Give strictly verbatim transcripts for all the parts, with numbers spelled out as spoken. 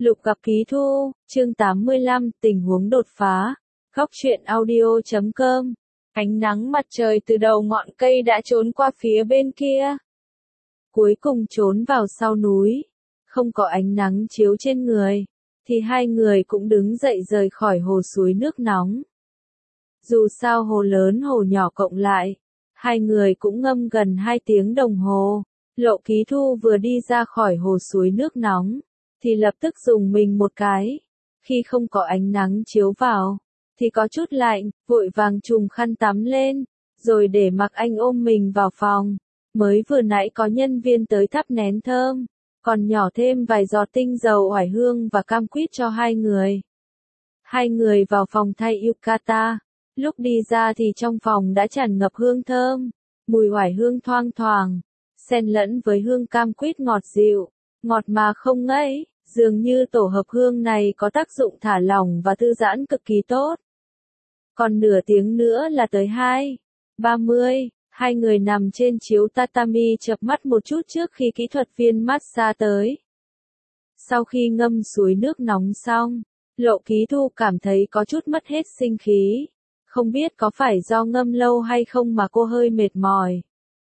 Lục gặp Ký Thu, chương tám mươi lăm, tình huống đột phá. Góc truyện audio chấm com. Ánh nắng mặt trời từ đầu ngọn cây đã trốn qua phía bên kia. Cuối cùng trốn vào sau núi. Không có ánh nắng chiếu trên người. Thì hai người cũng đứng dậy rời khỏi hồ suối nước nóng. Dù sao hồ lớn hồ nhỏ cộng lại. Hai người cũng ngâm gần hai tiếng đồng hồ. Lộ Ký Thu vừa đi ra khỏi hồ suối nước nóng. Thì lập tức dùng mình một cái. Khi không có ánh nắng chiếu vào, thì có chút lạnh, vội vàng trùm khăn tắm lên, rồi để mặc anh ôm mình vào phòng. Mới vừa nãy có nhân viên tới thắp nén thơm, còn nhỏ thêm vài giọt tinh dầu oải hương và cam quýt cho hai người. Hai người vào phòng thay yukata, lúc đi ra thì trong phòng đã tràn ngập hương thơm, mùi oải hương thoang thoảng, xen lẫn với hương cam quýt ngọt dịu, ngọt mà không ngấy. Dường như tổ hợp hương này có tác dụng thả lỏng và thư giãn cực kỳ tốt. Còn nửa tiếng nữa là tới hai, ba mươi, hai người nằm trên chiếu tatami chợp mắt một chút trước khi kỹ thuật viên massage tới. Sau khi ngâm suối nước nóng xong, Lộ Ký Thu cảm thấy có chút mất hết sinh khí. Không biết có phải do ngâm lâu hay không mà cô hơi mệt mỏi.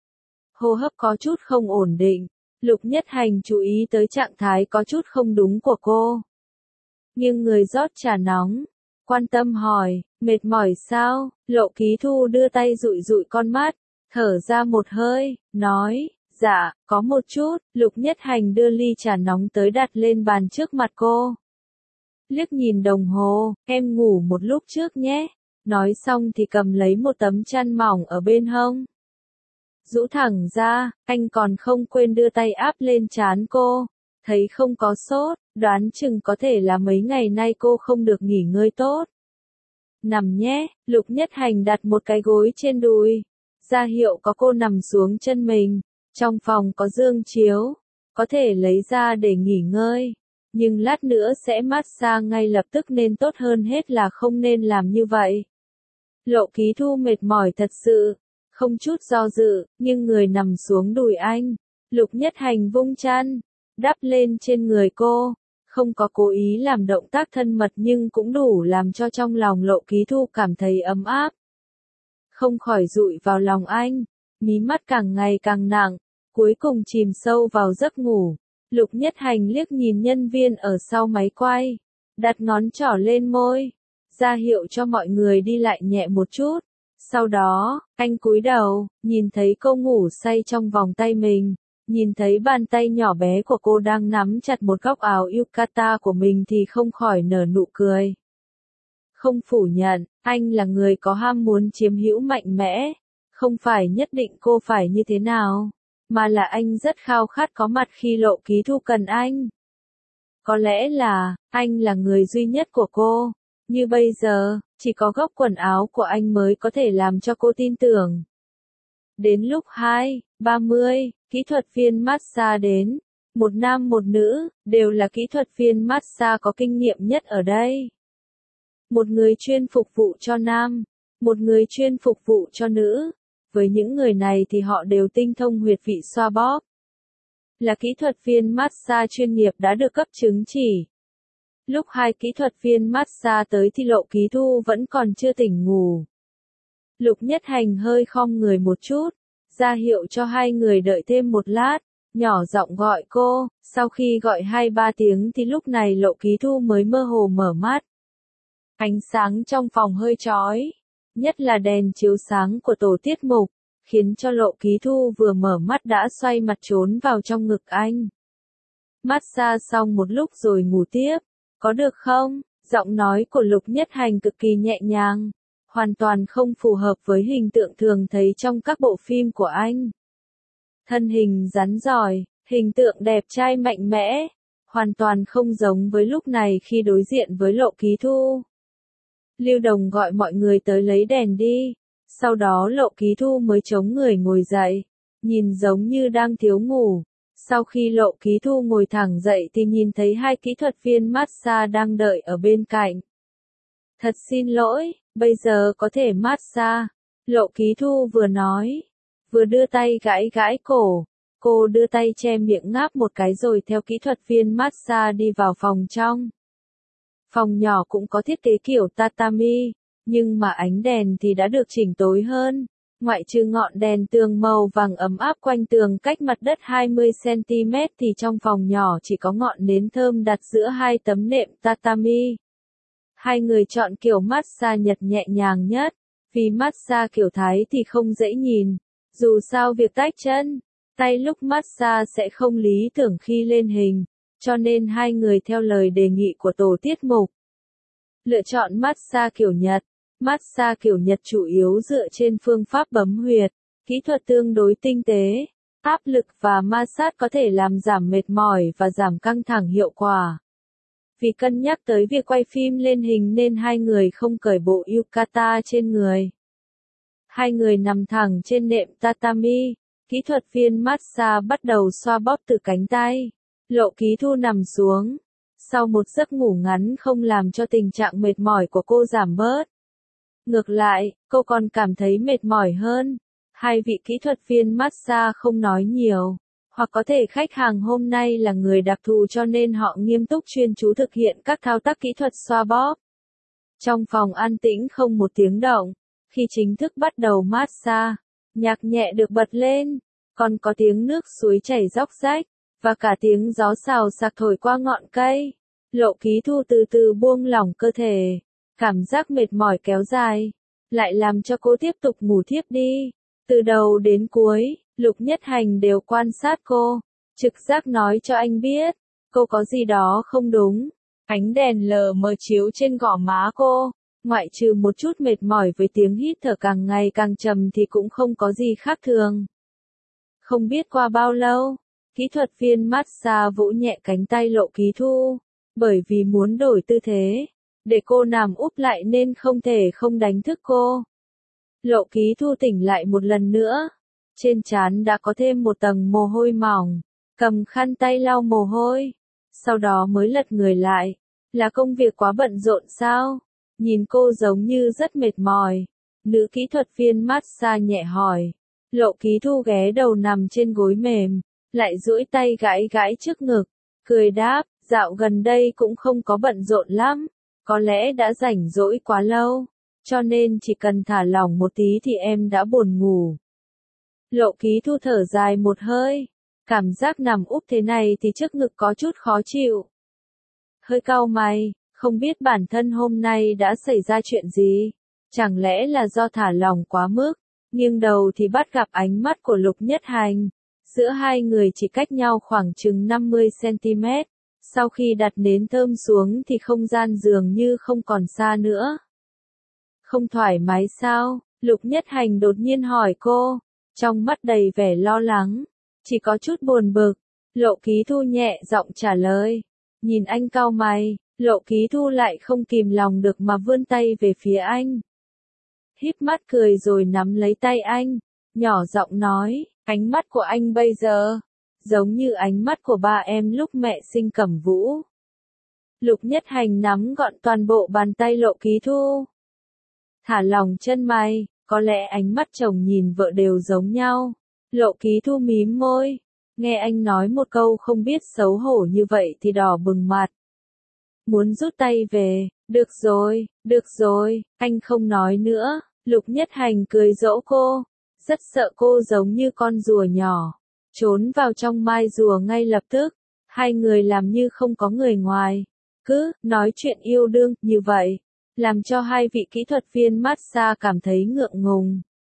Hô hấp có chút không ổn định. Lục Nhất Hành chú ý tới trạng thái có chút không đúng của cô. Nhưng người rót trà nóng, quan tâm hỏi, mệt mỏi sao? Lộ Ký Thu đưa tay dụi dụi con mắt, thở ra một hơi, nói, dạ, có một chút. Lục Nhất Hành đưa ly trà nóng tới đặt lên bàn trước mặt cô. Liếc nhìn đồng hồ, em ngủ một lúc trước nhé. Nói xong thì cầm lấy một tấm chăn mỏng ở bên hông. Rũ thẳng ra, anh còn không quên đưa tay áp lên trán cô. Thấy không có sốt, đoán chừng có thể là mấy ngày nay cô không được nghỉ ngơi tốt. Nằm nhé, Lục Nhất Hành đặt một cái gối trên đùi. Ra hiệu có cô nằm xuống chân mình. Trong phòng có giường chiếu, có thể lấy ra để nghỉ ngơi. Nhưng lát nữa sẽ massage ngay lập tức nên tốt hơn hết là không nên làm như vậy. Lộ Ký Thu mệt mỏi thật sự. Không chút do dự, nhưng người nằm xuống đùi anh. Lục Nhất Hành vung chăn, đắp lên trên người cô. Không có cố ý làm động tác thân mật nhưng cũng đủ làm cho trong lòng Lộ Ký Thu cảm thấy ấm áp. Không khỏi dụi vào lòng anh, mí mắt càng ngày càng nặng, cuối cùng chìm sâu vào giấc ngủ. Lục Nhất Hành liếc nhìn nhân viên ở sau máy quay, đặt ngón trỏ lên môi, ra hiệu cho mọi người đi lại nhẹ một chút. Sau đó, anh cúi đầu, nhìn thấy cô ngủ say trong vòng tay mình, nhìn thấy bàn tay nhỏ bé của cô đang nắm chặt một góc áo yukata của mình thì không khỏi nở nụ cười. Không phủ nhận, anh là người có ham muốn chiếm hữu mạnh mẽ, không phải nhất định cô phải như thế nào, mà là anh rất khao khát có mặt khi Lộ Ký Thu cần anh. Có lẽ là, anh là người duy nhất của cô. Như bây giờ, chỉ có góc quần áo của anh mới có thể làm cho cô tin tưởng. Đến lúc hai, ba mươi, kỹ thuật viên massage đến. Một nam một nữ, đều là kỹ thuật viên massage có kinh nghiệm nhất ở đây. Một người chuyên phục vụ cho nam, một người chuyên phục vụ cho nữ. Với những người này thì họ đều tinh thông huyệt vị xoa bóp. Là kỹ thuật viên massage chuyên nghiệp đã được cấp chứng chỉ. Lúc hai kỹ thuật viên massage tới thì Lộ Ký Thu vẫn còn chưa tỉnh ngủ. Lục Nhất Hành hơi khom người một chút, ra hiệu cho hai người đợi thêm một lát, nhỏ giọng gọi cô. Sau khi gọi hai ba tiếng thì lúc này Lộ Ký Thu mới mơ hồ mở mắt. Ánh sáng trong phòng hơi chói, nhất là đèn chiếu sáng của tổ tiết mục, khiến cho Lộ Ký Thu vừa mở mắt đã xoay mặt trốn vào trong ngực anh. Massage xong một lúc rồi ngủ tiếp. Có được không? Giọng nói của Lục Nhất Hành cực kỳ nhẹ nhàng, hoàn toàn không phù hợp với hình tượng thường thấy trong các bộ phim của anh. Thân hình rắn giỏi, hình tượng đẹp trai mạnh mẽ, hoàn toàn không giống với lúc này khi đối diện với Lộ Ký Thu. Lưu Đồng gọi mọi người tới lấy đèn đi, sau đó Lộ Ký Thu mới chống người ngồi dậy, nhìn giống như đang thiếu ngủ. Sau khi Lộ Ký Thu ngồi thẳng dậy thì nhìn thấy hai kỹ thuật viên massage đang đợi ở bên cạnh. Thật xin lỗi, bây giờ có thể massage. Lộ Ký Thu vừa nói, vừa đưa tay gãi gãi cổ. Cô đưa tay che miệng ngáp một cái rồi theo kỹ thuật viên massage đi vào phòng trong. Phòng nhỏ cũng có thiết kế kiểu tatami, nhưng mà ánh đèn thì đã được chỉnh tối hơn. Ngoại trừ ngọn đèn tường màu vàng ấm áp quanh tường cách mặt đất hai mươi xăng ti mét thì trong phòng nhỏ chỉ có ngọn nến thơm đặt giữa hai tấm nệm tatami. Hai người chọn kiểu massage Nhật nhẹ nhàng nhất, vì massage kiểu Thái thì không dễ nhìn. Dù sao việc tách chân, tay lúc massage sẽ không lý tưởng khi lên hình, cho nên hai người theo lời đề nghị của tổ tiết mục. Lựa chọn massage kiểu Nhật. Massage kiểu Nhật chủ yếu dựa trên phương pháp bấm huyệt, kỹ thuật tương đối tinh tế, áp lực và ma sát có thể làm giảm mệt mỏi và giảm căng thẳng hiệu quả. Vì cân nhắc tới việc quay phim lên hình nên hai người không cởi bộ yukata trên người. Hai người nằm thẳng trên nệm tatami, kỹ thuật viên massage bắt đầu xoa bóp từ cánh tay. Lộ Ký Thu nằm xuống. Sau một giấc ngủ ngắn không làm cho tình trạng mệt mỏi của cô giảm bớt. Ngược lại, cô còn cảm thấy mệt mỏi hơn. Hai vị kỹ thuật viên massage không nói nhiều, hoặc có thể khách hàng hôm nay là người đặc thù cho nên họ nghiêm túc chuyên chú thực hiện các thao tác kỹ thuật xoa bóp. Trong phòng an tĩnh không một tiếng động, khi chính thức bắt đầu massage, nhạc nhẹ được bật lên, còn có tiếng nước suối chảy róc rách, và cả tiếng gió xào xạc thổi qua ngọn cây. Lộ Ký Thu từ từ buông lỏng cơ thể. Cảm giác mệt mỏi kéo dài, lại làm cho cô tiếp tục ngủ thiếp đi. Từ đầu đến cuối, Lục Nhất Hành đều quan sát cô, trực giác nói cho anh biết, cô có gì đó không đúng. Ánh đèn lờ mờ chiếu trên gò má cô, ngoại trừ một chút mệt mỏi với tiếng hít thở càng ngày càng trầm thì cũng không có gì khác thường. Không biết qua bao lâu, kỹ thuật viên massage vỗ nhẹ cánh tay Lộ Ký Thu, bởi vì muốn đổi tư thế, để cô nằm úp lại nên không thể không đánh thức cô. Lộ Ký Thu tỉnh lại một lần nữa, trên trán đã có thêm một tầng mồ hôi mỏng, cầm khăn tay lau mồ hôi, sau đó mới lật người lại. Là công việc quá bận rộn sao? Nhìn cô giống như rất mệt mỏi. Nữ kỹ thuật viên massage nhẹ hỏi. Lộ Ký Thu ghé đầu nằm trên gối mềm, lại duỗi tay gãi gãi trước ngực, cười đáp, dạo gần đây cũng không có bận rộn lắm, có lẽ đã rảnh rỗi quá lâu, cho nên chỉ cần thả lỏng một tí thì em đã buồn ngủ. Lộ Ký Thu thở dài một hơi, cảm giác nằm úp thế này thì trước ngực có chút khó chịu. Hơi cau mày, không biết bản thân hôm nay đã xảy ra chuyện gì, chẳng lẽ là do thả lỏng quá mức. Nghiêng đầu thì bắt gặp ánh mắt của Lục Nhất Hành. Giữa hai người chỉ cách nhau khoảng chừng năm mươi xăng ti mét. Sau khi đặt nến thơm xuống thì không gian dường như không còn xa nữa. Không thoải mái sao? Lục Nhất Hành đột nhiên hỏi cô. Trong mắt đầy vẻ lo lắng. Chỉ có chút buồn bực. Lộ Ký Thu nhẹ giọng trả lời. Nhìn anh cau mày, Lộ Ký Thu lại không kìm lòng được mà vươn tay về phía anh. Híp mắt cười rồi nắm lấy tay anh, nhỏ giọng nói, ánh mắt của anh bây giờ, giống như ánh mắt của ba em lúc mẹ sinh Cẩm Vũ. Lục Nhất Hành nắm gọn toàn bộ bàn tay Lộ Ký Thu. Thả lỏng chân mày, có lẽ ánh mắt chồng nhìn vợ đều giống nhau. Lộ Ký Thu mím môi, nghe anh nói một câu không biết xấu hổ như vậy thì đỏ bừng mặt. Muốn rút tay về, được rồi, được rồi, anh không nói nữa. Lục Nhất Hành cười dỗ cô, rất sợ cô giống như con rùa nhỏ, trốn vào trong mai rùa ngay lập tức. Hai người làm như không có người ngoài, cứ nói chuyện yêu đương như vậy, làm cho hai vị kỹ thuật viên massage cảm thấy ngượng ngùng.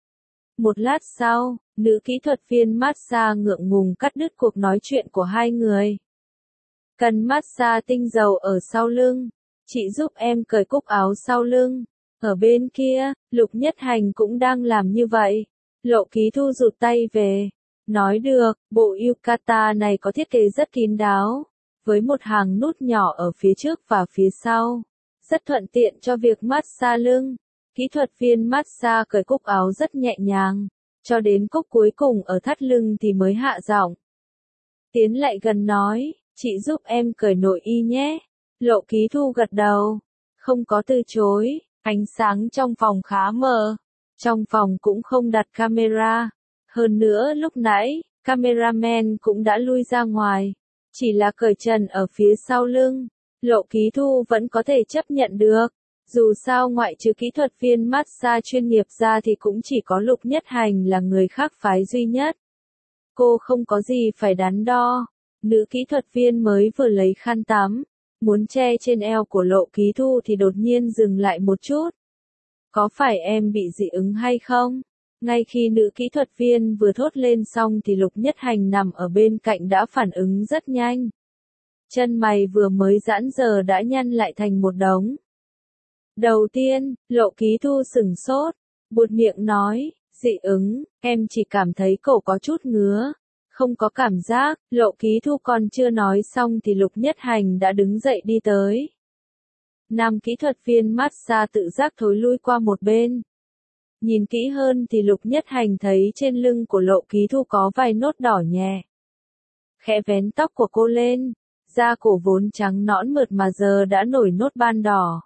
Một lát sau, nữ kỹ thuật viên massage ngượng ngùng cắt đứt cuộc nói chuyện của hai người. Cần massage tinh dầu ở sau lưng, chị giúp em cởi cúc áo sau lưng. Ở bên kia, Lục Nhất Hành cũng đang làm như vậy. Lộ Ký Thu rụt tay về. Nói được, bộ yukata này có thiết kế rất kín đáo, với một hàng nút nhỏ ở phía trước và phía sau. Rất thuận tiện cho việc massage lưng. Kỹ thuật viên massage cởi cúc áo rất nhẹ nhàng, cho đến cúc cuối cùng ở thắt lưng thì mới hạ giọng. Tiến lại gần nói, chị giúp em cởi nội y nhé. Lộ Ký Thu gật đầu, không có từ chối. Ánh sáng trong phòng khá mờ. Trong phòng cũng không đặt camera. Hơn nữa lúc nãy, Cameraman cũng đã lui ra ngoài. Chỉ là cởi trần ở phía sau lưng. Lộ Ký Thu vẫn có thể chấp nhận được. Dù sao ngoại trừ kỹ thuật viên massage chuyên nghiệp ra thì cũng chỉ có Lục Nhất Hành là người khác phái duy nhất. Cô không có gì phải đắn đo. Nữ kỹ thuật viên mới vừa lấy khăn tắm, muốn che trên eo của Lộ Ký Thu thì đột nhiên dừng lại một chút. Có phải em bị dị ứng hay không? Ngay khi nữ kỹ thuật viên vừa thốt lên xong thì Lục Nhất Hành nằm ở bên cạnh đã phản ứng rất nhanh. Chân mày vừa mới giãn giờ đã nhăn lại thành một đống. Đầu tiên, Lộ Ký Thu sửng sốt, buột miệng nói, dị ứng, em chỉ cảm thấy cổ có chút ngứa, không có cảm giác. Lộ Ký Thu còn chưa nói xong thì Lục Nhất Hành đã đứng dậy đi tới. Nam kỹ thuật viên massage tự giác thối lui qua một bên. Nhìn kỹ hơn thì Lục Nhất Hành thấy trên lưng của Lộ Ký Thu có vài nốt đỏ nhẹ. Khẽ vén tóc của cô lên, da cổ vốn trắng nõn mượt mà giờ đã nổi nốt ban đỏ.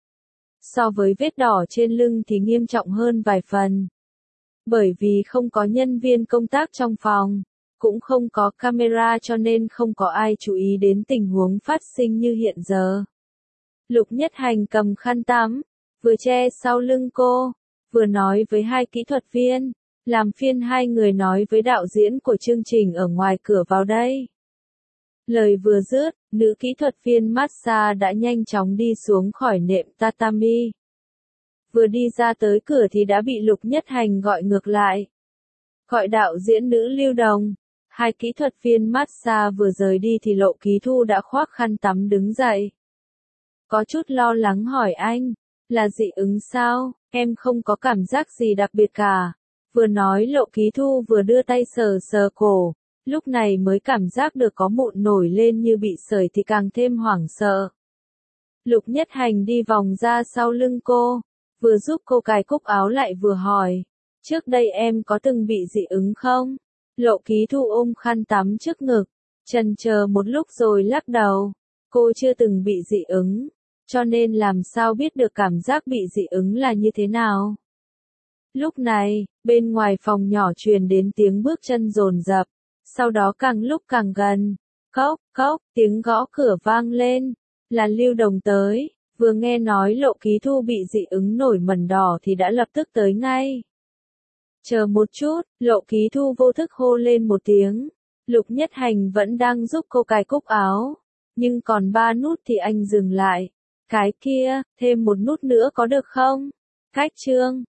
So với vết đỏ trên lưng thì nghiêm trọng hơn vài phần. Bởi vì không có nhân viên công tác trong phòng, cũng không có camera cho nên không có ai chú ý đến tình huống phát sinh như hiện giờ. Lục Nhất Hành cầm khăn tắm, vừa che sau lưng cô, vừa nói với hai kỹ thuật viên, làm phiên hai người nói với đạo diễn của chương trình ở ngoài cửa vào đây. Lời vừa dứt, nữ kỹ thuật viên massage đã nhanh chóng đi xuống khỏi nệm tatami. Vừa đi ra tới cửa thì đã bị Lục Nhất Hành gọi ngược lại. Gọi đạo diễn nữ Lưu Đồng. Hai kỹ thuật viên massage vừa rời đi thì Lộ Ký Thu đã khoác khăn tắm đứng dậy. Có chút lo lắng hỏi anh, là dị ứng sao? Em không có cảm giác gì đặc biệt cả. Vừa nói Lộ Ký Thu vừa đưa tay sờ sờ cổ. Lúc này mới cảm giác được có mụn nổi lên như bị sởi thì càng thêm hoảng sợ. Lục Nhất Hành đi vòng ra sau lưng cô, vừa giúp cô cài cúc áo lại vừa hỏi, trước đây em có từng bị dị ứng không? Lộ Ký Thu ôm khăn tắm trước ngực, chần chờ một lúc rồi lắc đầu, cô chưa từng bị dị ứng, cho nên làm sao biết được cảm giác bị dị ứng là như thế nào. Lúc này, bên ngoài phòng nhỏ truyền đến tiếng bước chân dồn dập. Sau đó càng lúc càng gần, cốc, cốc, tiếng gõ cửa vang lên, là Lưu Đồng tới, vừa nghe nói Lộ Ký Thu bị dị ứng nổi mẩn đỏ thì đã lập tức tới ngay. Chờ một chút, Lộ Ký Thu vô thức hô lên một tiếng, Lục Nhất Hành vẫn đang giúp cô cài cúc áo, nhưng còn ba nút thì anh dừng lại, cái kia, thêm một nút nữa có được không? Cách chương